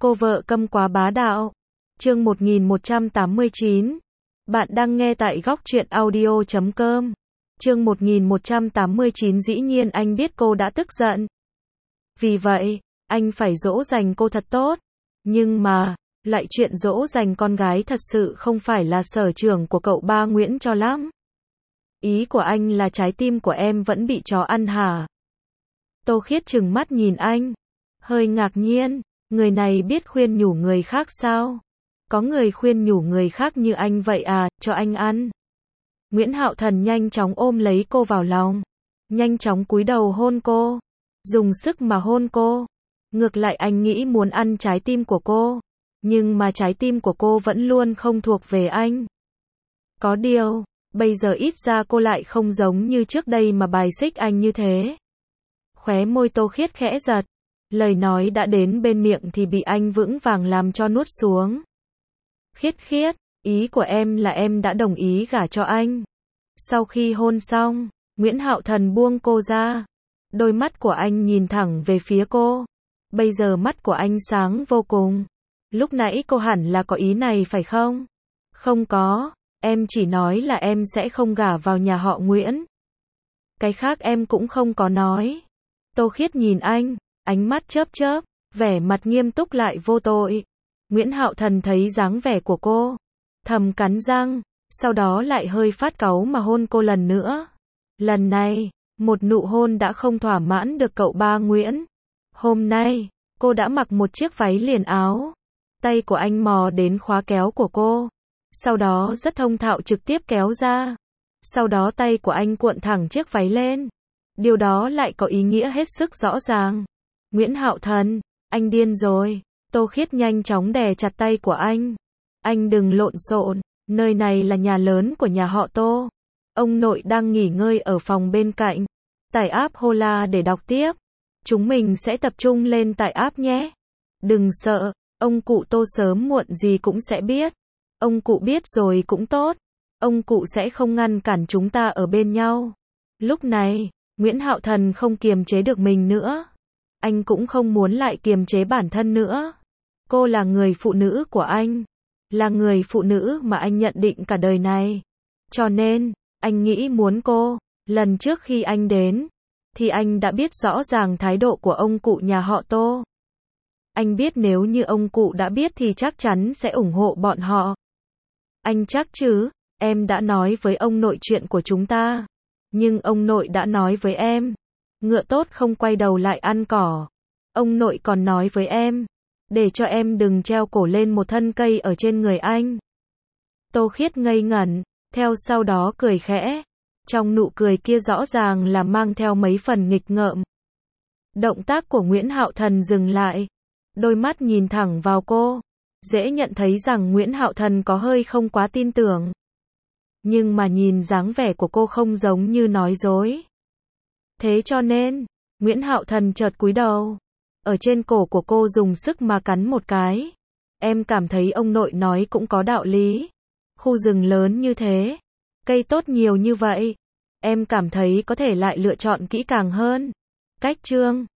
Cô vợ câm quá bá đạo. Chương 1189. Bạn đang nghe tại góc truyện audio.com. Chương 1189. Dĩ nhiên anh biết cô đã tức giận. Vì vậy, anh phải dỗ dành cô thật tốt. Nhưng mà, loại chuyện dỗ dành con gái thật sự không phải là sở trường của cậu ba Nguyễn cho lắm. Ý của anh là trái tim của em vẫn bị chó ăn hả? Tô Khiết trừng mắt nhìn anh, hơi ngạc nhiên, người này biết khuyên nhủ người khác sao? Có người khuyên nhủ người khác như anh vậy à, cho anh ăn. Nguyễn Hạo Thần nhanh chóng ôm lấy cô vào lòng, nhanh chóng cúi đầu hôn cô, dùng sức mà hôn cô. Ngược lại anh nghĩ muốn ăn trái tim của cô, nhưng mà trái tim của cô vẫn luôn không thuộc về anh. Có điều, bây giờ ít ra cô lại không giống như trước đây mà bài xích anh như thế. Khóe môi Tô Khiết khẽ giật, lời nói đã đến bên miệng thì bị anh vững vàng làm cho nuốt xuống. Khiết Khiết, ý của em là em đã đồng ý gả cho anh. Sau khi hôn xong, Nguyễn Hạo Thần buông cô ra. Đôi mắt của anh nhìn thẳng về phía cô. Bây giờ mắt của anh sáng vô cùng. Lúc nãy cô hẳn là có ý này phải không? Không có, em chỉ nói là em sẽ không gả vào nhà họ Nguyễn. Cái khác em cũng không có nói. Tô Khiết nhìn anh, ánh mắt chớp chớp, vẻ mặt nghiêm túc lại vô tội. Nguyễn Hạo Thần thấy dáng vẻ của cô, thầm cắn răng, sau đó lại hơi phát cáu mà hôn cô lần nữa. Lần này, một nụ hôn đã không thỏa mãn được cậu ba Nguyễn. Hôm nay, cô đã mặc một chiếc váy liền áo. Tay của anh mò đến khóa kéo của cô, sau đó rất thông thạo trực tiếp kéo ra. Sau đó tay của anh cuộn thẳng chiếc váy lên. Điều đó lại có ý nghĩa hết sức rõ ràng. Nguyễn Hạo Thần, anh điên rồi. Tô Khiết nhanh chóng đè chặt tay của anh. Anh đừng lộn xộn, nơi này là nhà lớn của nhà họ Tô. Ông nội đang nghỉ ngơi ở phòng bên cạnh. Tải app Hola để đọc tiếp. Chúng mình sẽ tập trung lên tải app nhé. Đừng sợ, ông cụ Tô sớm muộn gì cũng sẽ biết. Ông cụ biết rồi cũng tốt. Ông cụ sẽ không ngăn cản chúng ta ở bên nhau. Lúc này, Nguyễn Hạo Thần không kiềm chế được mình nữa. Anh cũng không muốn lại kiềm chế bản thân nữa. Cô là người phụ nữ của anh. Là người phụ nữ mà anh nhận định cả đời này. Cho nên, anh nghĩ muốn cô. Lần trước khi anh đến, thì anh đã biết rõ ràng thái độ của ông cụ nhà họ Tô. Anh biết nếu như ông cụ đã biết thì chắc chắn sẽ ủng hộ bọn họ. Anh chắc chứ, em đã nói với ông nội chuyện của chúng ta. Nhưng ông nội đã nói với em, ngựa tốt không quay đầu lại ăn cỏ. Ông nội còn nói với em, để cho em đừng treo cổ lên một thân cây ở trên người anh. Tô Khiết ngây ngẩn, theo sau đó cười khẽ. Trong nụ cười kia rõ ràng là mang theo mấy phần nghịch ngợm. Động tác của Nguyễn Hạo Thần dừng lại. Đôi mắt nhìn thẳng vào cô. Dễ nhận thấy rằng Nguyễn Hạo Thần có hơi không quá tin tưởng. Nhưng mà nhìn dáng vẻ của cô không giống như nói dối. Thế cho nên, Nguyễn Hạo Thần chợt cúi đầu. Ở trên cổ của cô dùng sức mà cắn một cái. Em cảm thấy ông nội nói cũng có đạo lý. Khu rừng lớn như thế, cây tốt nhiều như vậy. Em cảm thấy có thể lại lựa chọn kỹ càng hơn. Cách chương